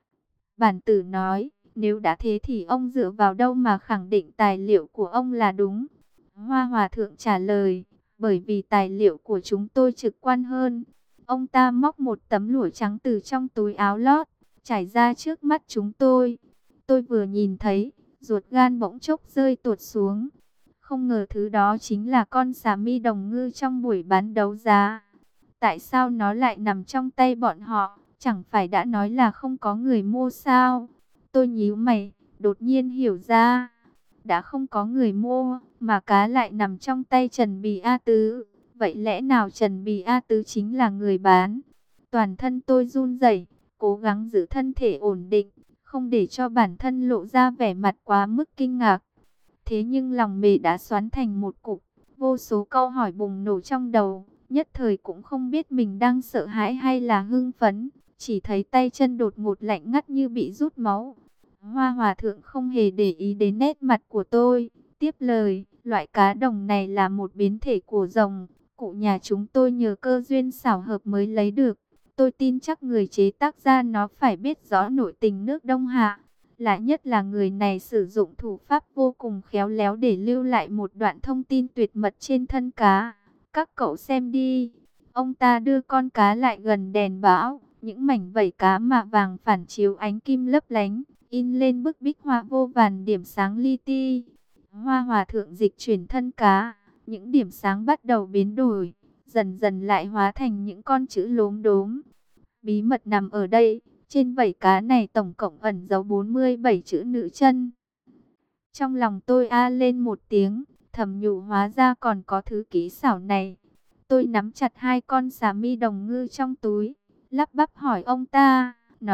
S1: Bản tử nói, nếu đã thế thì ông dựa vào đâu mà khẳng định tài liệu của ông là đúng? Hoa Hòa thượng trả lời, bởi vì tài liệu của chúng tôi trực quan hơn. Ông ta móc một tấm lụa trắng từ trong túi áo lót, trải ra trước mắt chúng tôi. Tôi vừa nhìn thấy, ruột gan bỗng chốc rơi tuột xuống. Không ngờ thứ đó chính là con xà mi đồng ngư trong buổi bán đấu giá. Tại sao nó lại nằm trong tay bọn họ? Chẳng phải đã nói là không có người mua sao? Tôi nhíu mày, đột nhiên hiểu ra, đã không có người mua, mà cá lại nằm trong tay Trần Bì A Tứ. Vậy lẽ nào Trần Bì A Tứ chính là người bán? Toàn thân tôi run rẩy, cố gắng giữ thân thể ổn định, không để cho bản thân lộ ra vẻ mặt quá mức kinh ngạc. Thế nhưng lòng mề đã xoắn thành một cục, vô số câu hỏi bùng nổ trong đầu, nhất thời cũng không biết mình đang sợ hãi hay là hưng phấn, chỉ thấy tay chân đột ngột lạnh ngắt như bị rút máu. Hoa Hòa Thượng không hề để ý đến nét mặt của tôi, tiếp lời, loại cá đồng này là một biến thể của rồng, cụ nhà chúng tôi nhờ cơ duyên xảo hợp mới lấy được. Tôi tin chắc người chế tác ra nó phải biết rõ nội tình nước Đông Hạ. Lạ nhất là người này sử dụng thủ pháp vô cùng khéo léo để lưu lại một đoạn thông tin tuyệt mật trên thân cá. Các cậu xem đi. Ông ta đưa con cá lại gần đèn bão. Những mảnh vảy cá mạ vàng phản chiếu ánh kim lấp lánh, in lên bức bích họa vô vàn điểm sáng li ti. Hoa Hòa Thượng dịch chuyển thân cá. Những điểm sáng bắt đầu biến đổi, dần dần lại hóa thành những con chữ lốm đốm. Bí mật nằm ở đây. Trên vảy cá này tổng cộng ẩn giấu 47 chữ nữ chân. Trong lòng tôi a lên một tiếng, thầm nhủ hóa ra còn có thứ kỹ xảo này. Tôi nắm chặt hai con xà mi đồng ngư trong túi, lắp bắp hỏi ông ta,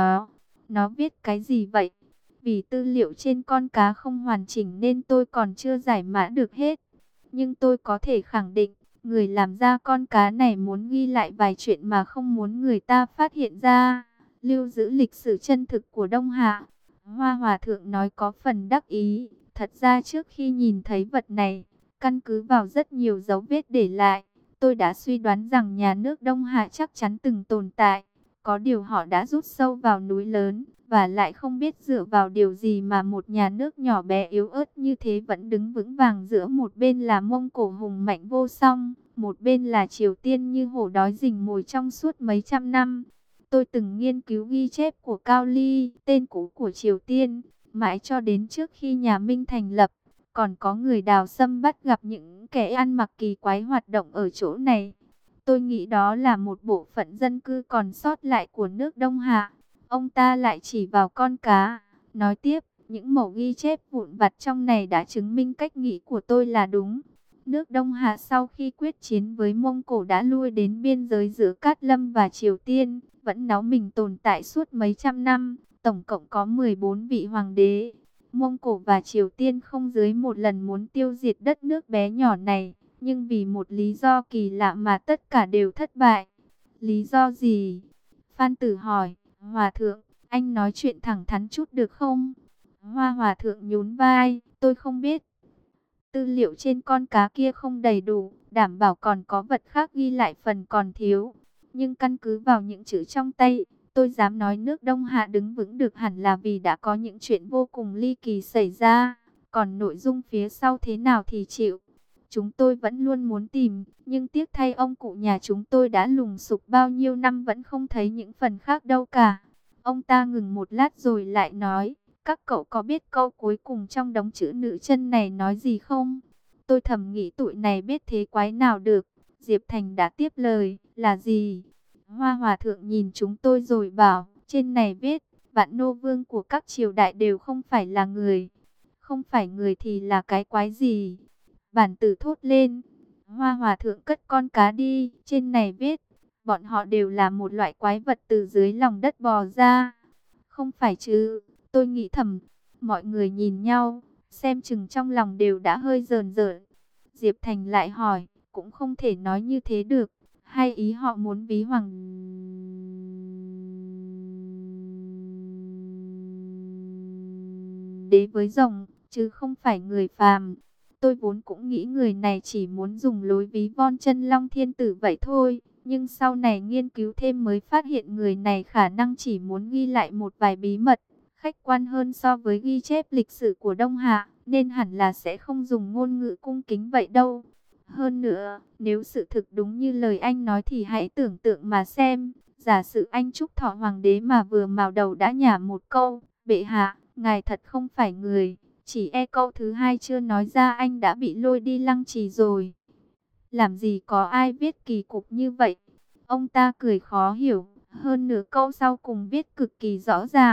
S1: nó viết cái gì vậy? Vì tư liệu trên con cá không hoàn chỉnh nên tôi còn chưa giải mã được hết. Nhưng tôi có thể khẳng định, người làm ra con cá này muốn ghi lại vài chuyện mà không muốn người ta phát hiện ra, lưu giữ lịch sử chân thực của Đông Hạ. Hoa Hòa Thượng nói có phần đắc ý. Thật ra trước khi nhìn thấy vật này, căn cứ vào rất nhiều dấu vết để lại, tôi đã suy đoán rằng nhà nước Đông Hạ chắc chắn từng tồn tại. Có điều họ đã rút sâu vào núi lớn, và lại không biết dựa vào điều gì mà một nhà nước nhỏ bé yếu ớt như thế vẫn đứng vững vàng giữa một bên là Mông Cổ hùng mạnh vô song, một bên là Triều Tiên như hổ đói rình mồi trong suốt mấy trăm năm. Tôi từng nghiên cứu ghi chép của Cao Ly, tên cũ của Triều Tiên, mãi cho đến trước khi nhà Minh thành lập. Còn có người đào sâm bắt gặp những kẻ ăn mặc kỳ quái hoạt động ở chỗ này. Tôi nghĩ đó là một bộ phận dân cư còn sót lại của nước Đông Hạ. Ông ta lại chỉ vào con cá, nói tiếp, những mẩu ghi chép vụn vặt trong này đã chứng minh cách nghĩ của tôi là đúng. Nước Đông Hạ sau khi quyết chiến với Mông Cổ đã lui đến biên giới giữa Cát Lâm và Triều Tiên, vẫn náo mình tồn tại suốt mấy trăm năm, tổng cộng có 14 vị hoàng đế. Mông Cổ và Triều Tiên không dưới một lần muốn tiêu diệt đất nước bé nhỏ này, nhưng vì một lý do kỳ lạ mà tất cả đều thất bại. Lý do gì? Phan Tử hỏi. Hòa Thượng, anh nói chuyện thẳng thắn chút được không? Hoa Hòa Thượng nhún vai, tôi không biết. Tư liệu trên con cá kia không đầy đủ, đảm bảo còn có vật khác ghi lại phần còn thiếu. Nhưng căn cứ vào những chữ trong tay, tôi dám nói nước Đông Hạ đứng vững được hẳn là vì đã có những chuyện vô cùng ly kỳ xảy ra. Còn nội dung phía sau thế nào thì chịu. Chúng tôi vẫn luôn muốn tìm, nhưng tiếc thay ông cụ nhà chúng tôi đã lùng sục bao nhiêu năm vẫn không thấy những phần khác đâu cả. Ông ta ngừng một lát rồi lại nói, các cậu có biết câu cuối cùng trong đống chữ nữ chân này nói gì không? Tôi thầm nghĩ tụi này biết thế quái nào được. Diệp Thành đã tiếp lời, là gì? Hoa Hòa Thượng nhìn chúng tôi rồi bảo, trên này viết, vạn nô vương của các triều đại đều không phải là người. Không phải người thì là cái quái gì? Bản tử thốt lên. Hoa Hòa Thượng cất con cá đi, trên này viết, bọn họ đều là một loại quái vật từ dưới lòng đất bò ra. Không phải chứ, tôi nghĩ thầm. Mọi người nhìn nhau, xem chừng trong lòng đều đã hơi rờn rợn. Diệp Thành lại hỏi, cũng không thể nói như thế được. Hay ý họ muốn ví hoàng đế với rồng, chứ không phải người phàm. Tôi vốn cũng nghĩ người này chỉ muốn dùng lối ví von chân long thiên tử vậy thôi. Nhưng sau này nghiên cứu thêm mới phát hiện người này khả năng chỉ muốn ghi lại một vài bí mật, khách quan hơn so với ghi chép lịch sử của Đông Hạ, nên hẳn là sẽ không dùng ngôn ngữ cung kính vậy đâu. Hơn nữa, nếu sự thực đúng như lời anh nói thì hãy tưởng tượng mà xem, giả sử anh Trúc Thọ Hoàng đế mà vừa mào đầu đã nhả một câu, bệ hạ, ngài thật không phải người, chỉ e câu thứ hai chưa nói ra anh đã bị lôi đi lăng trì rồi. Làm gì có ai viết kỳ cục như vậy? Ông ta cười khó hiểu, hơn nửa câu sau cùng viết cực kỳ rõ ràng,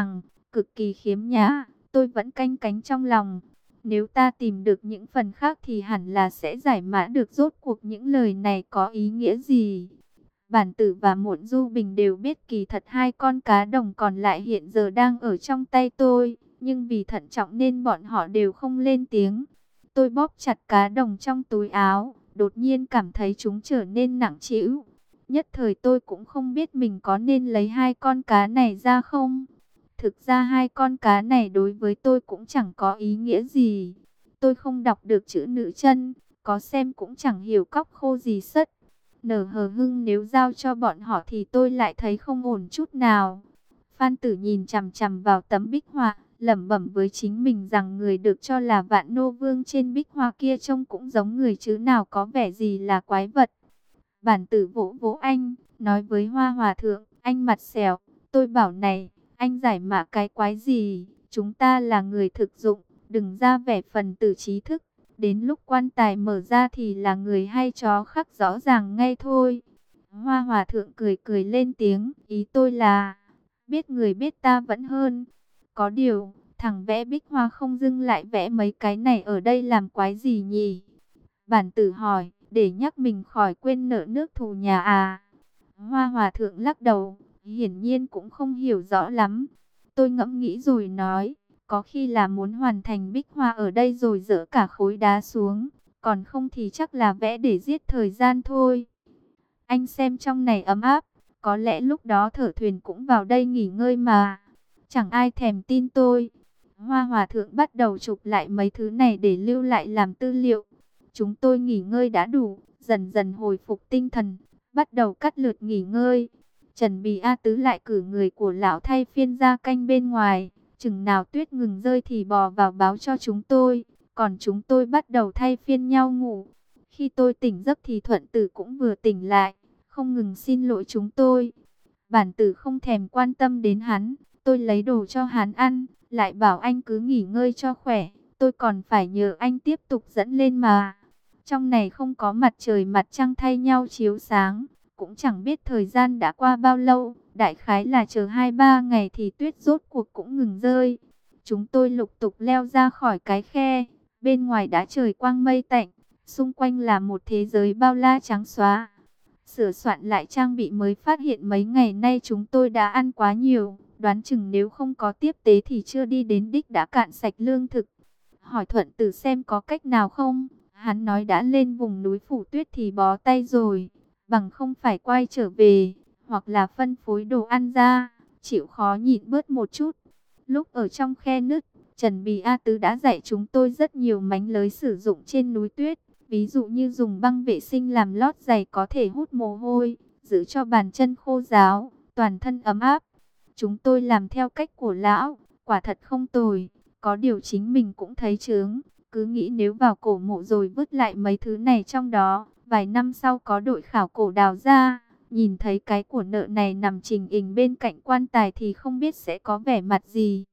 S1: cực kỳ khiếm nhã, tôi vẫn canh cánh trong lòng. Nếu ta tìm được những phần khác thì hẳn là sẽ giải mã được rốt cuộc những lời này có ý nghĩa gì. Bản Tử và Muộn Du Bình đều biết kỳ thật hai con cá đồng còn lại hiện giờ đang ở trong tay tôi, nhưng vì thận trọng nên bọn họ đều không lên tiếng. Tôi bóp chặt cá đồng trong túi áo, đột nhiên cảm thấy chúng trở nên nặng trĩu. Nhất thời tôi cũng không biết mình có nên lấy hai con cá này ra không. Thực ra hai con cá này đối với tôi cũng chẳng có ý nghĩa gì. Tôi không đọc được chữ nữ chân, có xem cũng chẳng hiểu cóc khô gì sất. Nở hờ hưng nếu giao cho bọn họ thì tôi lại thấy không ổn chút nào. Phan Tử nhìn chằm chằm vào tấm bích họa, lẩm bẩm với chính mình rằng người được cho là Vạn Nô Vương trên bích họa kia trông cũng giống người chứ nào có vẻ gì là quái vật. Bản Tử vỗ vỗ anh, nói với Hoa Hòa Thượng, anh mặt xẻo, tôi bảo này, anh giải mã cái quái gì, chúng ta là người thực dụng, đừng ra vẻ phần tử trí thức. Đến lúc quan tài mở ra thì là người hay chó khắc rõ ràng ngay thôi. Hoa Hòa Thượng cười cười lên tiếng, ý tôi là, biết người biết ta vẫn hơn. Có điều, thằng vẽ bích hoa không dưng lại vẽ mấy cái này ở đây làm quái gì nhỉ? Bản Tử hỏi, để nhắc mình khỏi quên nợ nước thù nhà à? Hoa Hòa Thượng lắc đầu, hiển nhiên cũng không hiểu rõ lắm. Tôi ngẫm nghĩ rồi nói, có khi là muốn hoàn thành bích hoa ở đây rồi dỡ cả khối đá xuống, còn không thì chắc là vẽ để giết thời gian thôi. Anh xem trong này ấm áp, có lẽ lúc đó Thở Thuyền cũng vào đây nghỉ ngơi mà. Chẳng ai thèm tin tôi. Hoa Hòa Thượng bắt đầu chụp lại mấy thứ này để lưu lại làm tư liệu. Chúng tôi nghỉ ngơi đã đủ, dần dần hồi phục tinh thần, bắt đầu cắt lượt nghỉ ngơi. Trần Bì A Tứ lại cử người của lão thay phiên ra canh bên ngoài. Chừng nào tuyết ngừng rơi thì bò vào báo cho chúng tôi. Còn chúng tôi bắt đầu thay phiên nhau ngủ. Khi tôi tỉnh giấc thì Thuận Tử cũng vừa tỉnh lại, không ngừng xin lỗi chúng tôi. Bản Tử không thèm quan tâm đến hắn. Tôi lấy đồ cho hắn ăn, lại bảo anh cứ nghỉ ngơi cho khỏe. Tôi còn phải nhờ anh tiếp tục dẫn lên mà. Trong này không có mặt trời mặt trăng thay nhau chiếu sáng. Cũng chẳng biết thời gian đã qua bao lâu. Đại khái là chờ 2-3 ngày thì tuyết rốt cuộc cũng ngừng rơi. Chúng tôi lục tục leo ra khỏi cái khe. Bên ngoài đã trời quang mây tạnh. Xung quanh là một thế giới bao la trắng xóa. Sửa soạn lại trang bị mới phát hiện mấy ngày nay chúng tôi đã ăn quá nhiều. Đoán chừng nếu không có tiếp tế thì chưa đi đến đích đã cạn sạch lương thực. Hỏi Thuận Tử xem có cách nào không. Hắn nói đã lên vùng núi Phủ Tuyết thì bó tay rồi. Bằng không phải quay trở về, hoặc là phân phối đồ ăn ra, chịu khó nhịn bớt một chút. Lúc ở trong khe nứt, Trần Bì A Tứ đã dạy chúng tôi rất nhiều mánh lới sử dụng trên núi tuyết. Ví dụ như dùng băng vệ sinh làm lót giày có thể hút mồ hôi, giữ cho bàn chân khô ráo, toàn thân ấm áp. Chúng tôi làm theo cách của lão, quả thật không tồi. Có điều chính mình cũng thấy chướng, cứ nghĩ nếu vào cổ mộ rồi vứt lại mấy thứ này trong đó, vài năm sau có đội khảo cổ đào ra, nhìn thấy cái của nợ này nằm trình hình bên cạnh quan tài thì không biết sẽ có vẻ mặt gì.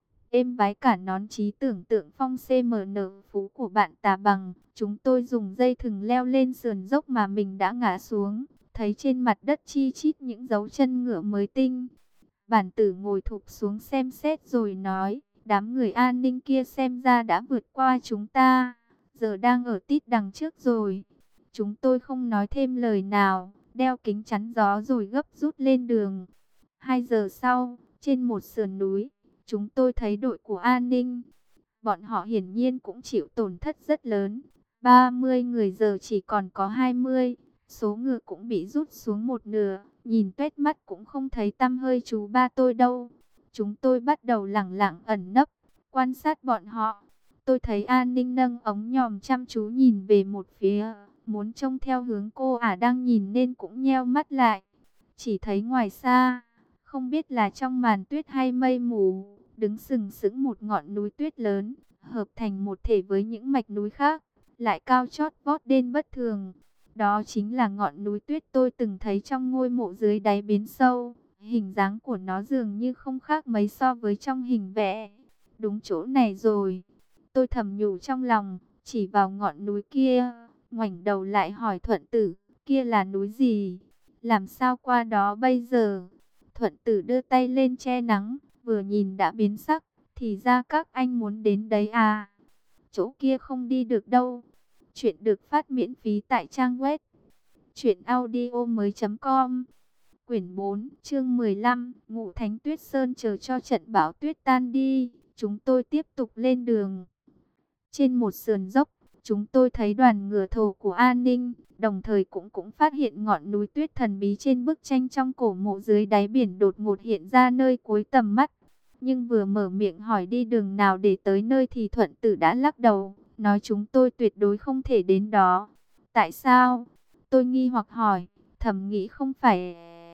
S1: Êm vái cả nón trí tưởng tượng phong CMN phú của bạn Tà Bằng. Chúng tôi dùng dây thừng leo lên sườn dốc mà mình đã ngã xuống. Thấy trên mặt đất chi chít những dấu chân ngựa mới tinh. Bản Tử ngồi thụp xuống xem xét rồi nói. Đám người an ninh kia xem ra đã vượt qua chúng ta. Giờ đang ở tít đằng trước rồi. Chúng tôi không nói thêm lời nào. Đeo kính chắn gió rồi gấp rút lên đường. 2 giờ sau, trên một sườn núi, chúng tôi thấy đội của an ninh. Bọn họ hiển nhiên cũng chịu tổn thất rất lớn. 30 người giờ chỉ còn có 20. Số ngựa cũng bị rút xuống một nửa. Nhìn tuét mắt cũng không thấy tăm hơi chú ba tôi đâu. Chúng tôi bắt đầu lẳng lặng ẩn nấp, quan sát bọn họ. Tôi thấy an ninh nâng ống nhòm chăm chú nhìn về một phía. Muốn trông theo hướng cô ả đang nhìn nên cũng nheo mắt lại. Chỉ thấy ngoài xa, không biết là trong màn tuyết hay mây mù, đứng sừng sững một ngọn núi tuyết lớn, hợp thành một thể với những mạch núi khác, lại cao chót vót đến bất thường. Đó chính là ngọn núi tuyết tôi từng thấy trong ngôi mộ dưới đáy biển sâu. Hình dáng của nó dường như không khác mấy so với trong hình vẽ. Đúng chỗ này rồi. Tôi thầm nhủ trong lòng, chỉ vào ngọn núi kia, ngoảnh đầu lại hỏi Thuận Tử, kia là núi gì? Làm sao qua đó bây giờ? Thuận Tử đưa tay lên che nắng, vừa nhìn đã biến sắc, thì ra các anh muốn đến đấy à? Chỗ kia không đi được đâu. Chuyện được phát miễn phí tại trang web truyệnaudiomoi.com. Quyển 4, chương 15, Ngũ Thánh Tuyết Sơn. Chờ cho trận bão tuyết tan đi, chúng tôi tiếp tục lên đường. Trên một sườn dốc, chúng tôi thấy đoàn ngựa thổ của An Ninh, đồng thời cũng phát hiện ngọn núi tuyết thần bí trên bức tranh trong cổ mộ dưới đáy biển đột ngột hiện ra nơi cuối tầm mắt. Nhưng vừa mở miệng hỏi đi đường nào để tới nơi thì Thuận Tử đã lắc đầu, nói chúng tôi tuyệt đối không thể đến đó. Tại sao? Tôi nghi hoặc hỏi, thầm nghĩ không phải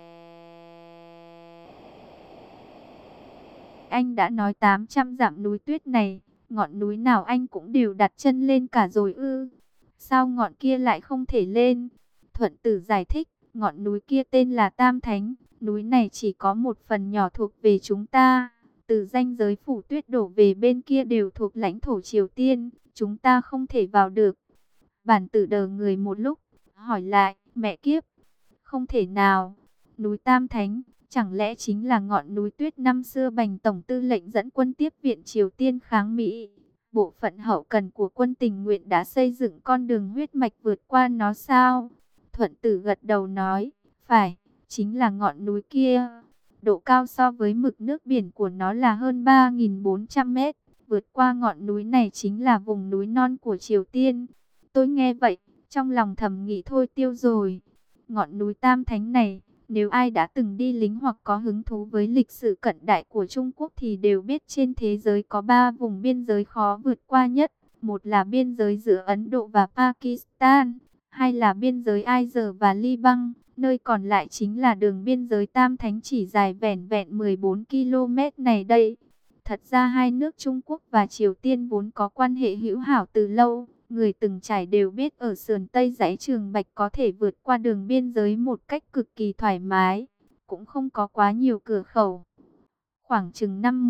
S1: anh đã nói 800 dặm núi tuyết này, ngọn núi nào anh cũng đều đặt chân lên cả rồi ư? Sao ngọn kia lại không thể lên? Thuận Tử giải thích, ngọn núi kia tên là Tam Thánh, núi này chỉ có một phần nhỏ thuộc về chúng ta. Từ ranh giới phủ tuyết đổ về bên kia đều thuộc lãnh thổ Triều Tiên, chúng ta không thể vào được. Bản Tử đờ người một lúc, hỏi lại, mẹ kiếp, không thể nào, núi Tam Thánh, chẳng lẽ chính là ngọn núi tuyết năm xưa Bành Tổng Tư lệnh dẫn quân tiếp viện Triều Tiên kháng Mỹ? Bộ phận hậu cần của quân tình nguyện đã xây dựng con đường huyết mạch vượt qua nó sao? Thuận Tử gật đầu nói, phải, chính là ngọn núi kia. Độ cao so với mực nước biển của nó là hơn 3.400 mét. Vượt qua ngọn núi này chính là vùng núi non của Triều Tiên. Tôi nghe vậy, trong lòng thầm nghĩ thôi tiêu rồi. Ngọn núi Tam Thánh này, nếu ai đã từng đi lính hoặc có hứng thú với lịch sử cận đại của Trung Quốc thì đều biết trên thế giới có 3 vùng biên giới khó vượt qua nhất. Một là biên giới giữa Ấn Độ và Pakistan, hai là biên giới Ai Cập và Liban, nơi còn lại chính là đường biên giới Tam Thánh chỉ dài vẻn vẹn 14 km này đây. Thật ra hai nước Trung Quốc và Triều Tiên vốn có quan hệ hữu hảo từ lâu. Người từng trải đều biết ở sườn Tây dãy Trường Bạch có thể vượt qua đường biên giới một cách cực kỳ thoải mái, cũng không có quá nhiều cửa khẩu. Khoảng chừng năm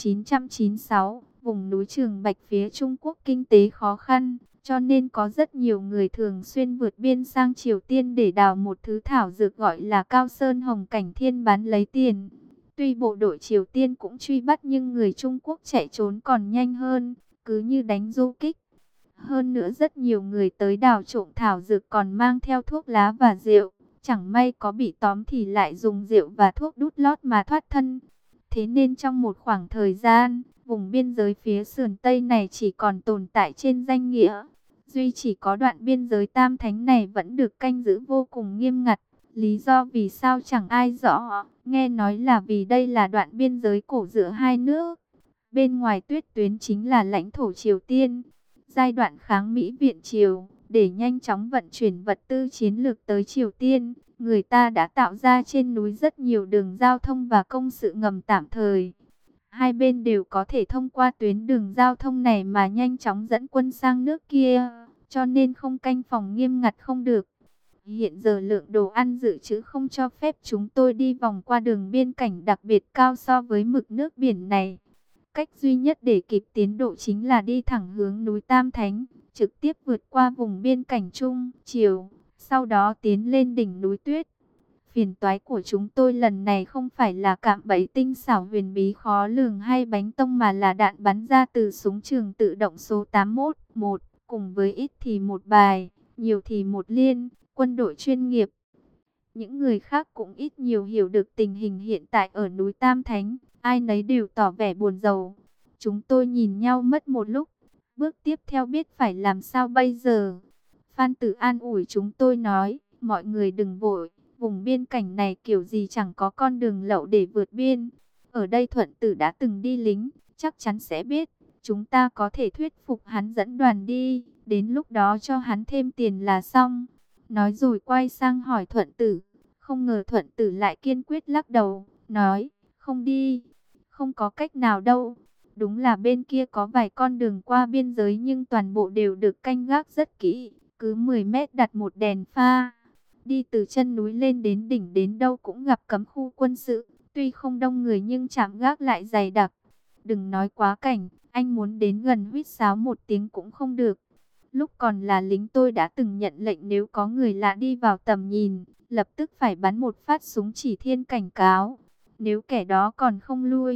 S1: 1996, vùng núi Trường Bạch phía Trung Quốc kinh tế khó khăn, cho nên có rất nhiều người thường xuyên vượt biên sang Triều Tiên để đào một thứ thảo dược gọi là Cao Sơn Hồng Cảnh Thiên bán lấy tiền. Tuy bộ đội Triều Tiên cũng truy bắt nhưng người Trung Quốc chạy trốn còn nhanh hơn, cứ như đánh du kích. Hơn nữa rất nhiều người tới đào trộm thảo dược còn mang theo thuốc lá và rượu. Chẳng may có bị tóm thì lại dùng rượu và thuốc đút lót mà thoát thân. Thế nên trong một khoảng thời gian, vùng biên giới phía sườn Tây này chỉ còn tồn tại trên danh nghĩa. Duy chỉ có đoạn biên giới Tam Thánh này vẫn được canh giữ vô cùng nghiêm ngặt. Lý do vì sao chẳng ai rõ, nghe nói là vì đây là đoạn biên giới cổ giữa hai nước. Bên ngoài tuyết tuyến chính là lãnh thổ Triều Tiên. Giai đoạn kháng Mỹ viện Triều, để nhanh chóng vận chuyển vật tư chiến lược tới Triều Tiên, người ta đã tạo ra trên núi rất nhiều đường giao thông và công sự ngầm tạm thời. Hai bên đều có thể thông qua tuyến đường giao thông này mà nhanh chóng dẫn quân sang nước kia, cho nên không canh phòng nghiêm ngặt không được. Hiện giờ lượng đồ ăn dự trữ không cho phép chúng tôi đi vòng qua đường biên cảnh đặc biệt cao so với mực nước biển này. Cách duy nhất để kịp tiến độ chính là đi thẳng hướng núi Tam Thánh, trực tiếp vượt qua vùng biên cảnh Trung, Triều, sau đó tiến lên đỉnh núi tuyết. Phiền toái của chúng tôi lần này không phải là cạm bẫy tinh xảo huyền bí khó lường hay bánh tông mà là đạn bắn ra từ súng trường tự động số 811, cùng với ít thì một bài, nhiều thì một liên, quân đội chuyên nghiệp. Những người khác cũng ít nhiều hiểu được tình hình hiện tại ở núi Tam Thánh, ai nấy đều tỏ vẻ buồn rầu. Chúng tôi nhìn nhau mất một lúc, bước tiếp theo biết phải làm sao bây giờ. Phan Tử an ủi chúng tôi nói, mọi người đừng vội, vùng biên cảnh này kiểu gì chẳng có con đường lậu để vượt biên. Ở đây Thuận Tử đã từng đi lính, chắc chắn sẽ biết, chúng ta có thể thuyết phục hắn dẫn đoàn đi, đến lúc đó cho hắn thêm tiền là xong. Nói rồi quay sang hỏi Thuận Tử, không ngờ Thuận Tử lại kiên quyết lắc đầu, nói, không đi, không có cách nào đâu. Đúng là bên kia có vài con đường qua biên giới nhưng toàn bộ đều được canh gác rất kỹ, cứ 10 mét đặt một đèn pha. Đi từ chân núi lên đến đỉnh đến đâu cũng gặp cấm khu quân sự, tuy không đông người nhưng trạm gác lại dày đặc. Đừng nói quá cảnh, anh muốn đến gần huýt sáo một tiếng cũng không được. Lúc còn là lính tôi đã từng nhận lệnh nếu có người lạ đi vào tầm nhìn, lập tức phải bắn một phát súng chỉ thiên cảnh cáo. Nếu kẻ đó còn không lui,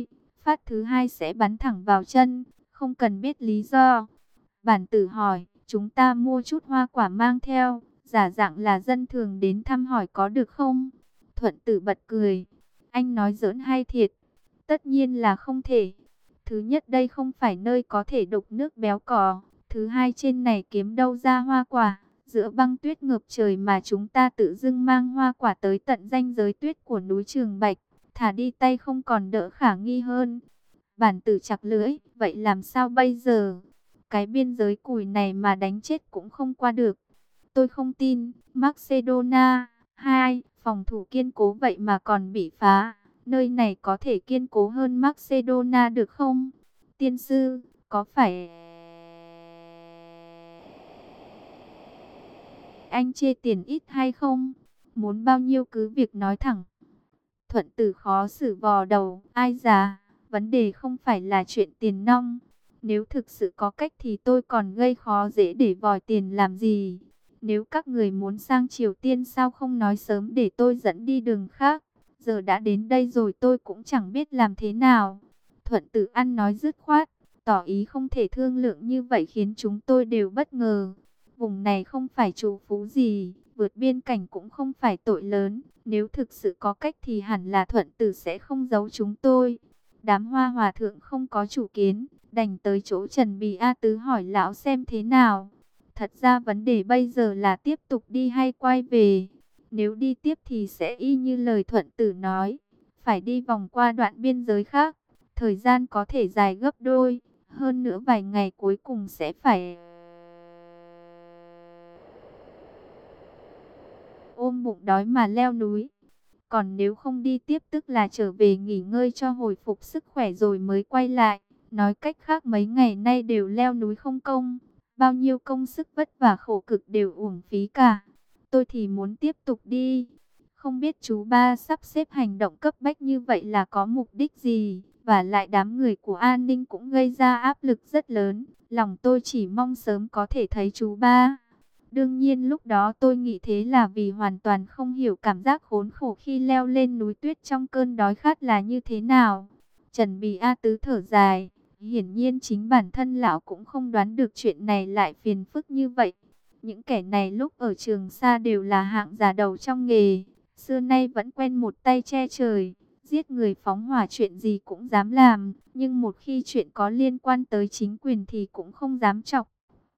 S1: phát thứ hai sẽ bắn thẳng vào chân, không cần biết lý do. Bản tử hỏi, chúng ta mua chút hoa quả mang theo, giả dạng là dân thường đến thăm hỏi có được không? Thuận Tử bật cười, anh nói giỡn hay thiệt? Tất nhiên là không thể. Thứ nhất, đây không phải nơi có thể đục nước béo cò. Thứ hai, trên này kiếm đâu ra hoa quả. Giữa băng tuyết ngập trời mà chúng ta tự dưng mang hoa quả tới tận ranh giới tuyết của núi Trường Bạch. Thả đi tay không còn đỡ khả nghi hơn. Bản tử chặt lưỡi, vậy làm sao bây giờ? Cái biên giới cùi này mà đánh chết cũng không qua được. Tôi không tin, Macedonia, hai, phòng thủ kiên cố vậy mà còn bị phá. Nơi này có thể kiên cố hơn Macedonia được không? Tiên sư, có phải anh chê tiền ít hay không? Muốn bao nhiêu cứ việc nói thẳng. Thuận Tử khó xử vò đầu, ai già, vấn đề không phải là chuyện tiền nong. Nếu thực sự có cách thì tôi còn gây khó dễ để vòi tiền làm gì? Nếu các người muốn sang Triều Tiên sao không nói sớm để tôi dẫn đi đường khác? Giờ đã đến đây rồi tôi cũng chẳng biết làm thế nào. Thuận Tử ăn nói dứt khoát, tỏ ý không thể thương lượng như vậy khiến chúng tôi đều bất ngờ. Vùng này không phải trù phú gì, vượt biên cảnh cũng không phải tội lớn. Nếu thực sự có cách thì hẳn là Thuận Tử sẽ không giấu chúng tôi. Đám Hoa Hòa thượng không có chủ kiến, đành tới chỗ Trần Bì A Tứ hỏi lão xem thế nào. Thật ra vấn đề bây giờ là tiếp tục đi hay quay về. Nếu đi tiếp thì sẽ y như lời Thuận Tử nói, phải đi vòng qua đoạn biên giới khác. Thời gian có thể dài gấp đôi, hơn nữa vài ngày cuối cùng sẽ phải ôm bụng đói mà leo núi. Còn nếu không đi tiếp tức là trở về nghỉ ngơi cho hồi phục sức khỏe rồi mới quay lại. Nói cách khác mấy ngày nay đều leo núi không công. Bao nhiêu công sức vất vả khổ cực đều uổng phí cả. Tôi thì muốn tiếp tục đi. Không biết chú ba sắp xếp hành động cấp bách như vậy là có mục đích gì. Và lại đám người của an ninh cũng gây ra áp lực rất lớn. Lòng tôi chỉ mong sớm có thể thấy chú ba. Đương nhiên lúc đó tôi nghĩ thế là vì hoàn toàn không hiểu cảm giác khốn khổ khi leo lên núi tuyết trong cơn đói khát là như thế nào. Trần Bì A Tứ thở dài, hiển nhiên chính bản thân lão cũng không đoán được chuyện này lại phiền phức như vậy. Những kẻ này lúc ở Trường Sa đều là hạng già đầu trong nghề, xưa nay vẫn quen một tay che trời, giết người phóng hỏa chuyện gì cũng dám làm, nhưng một khi chuyện có liên quan tới chính quyền thì cũng không dám chọc.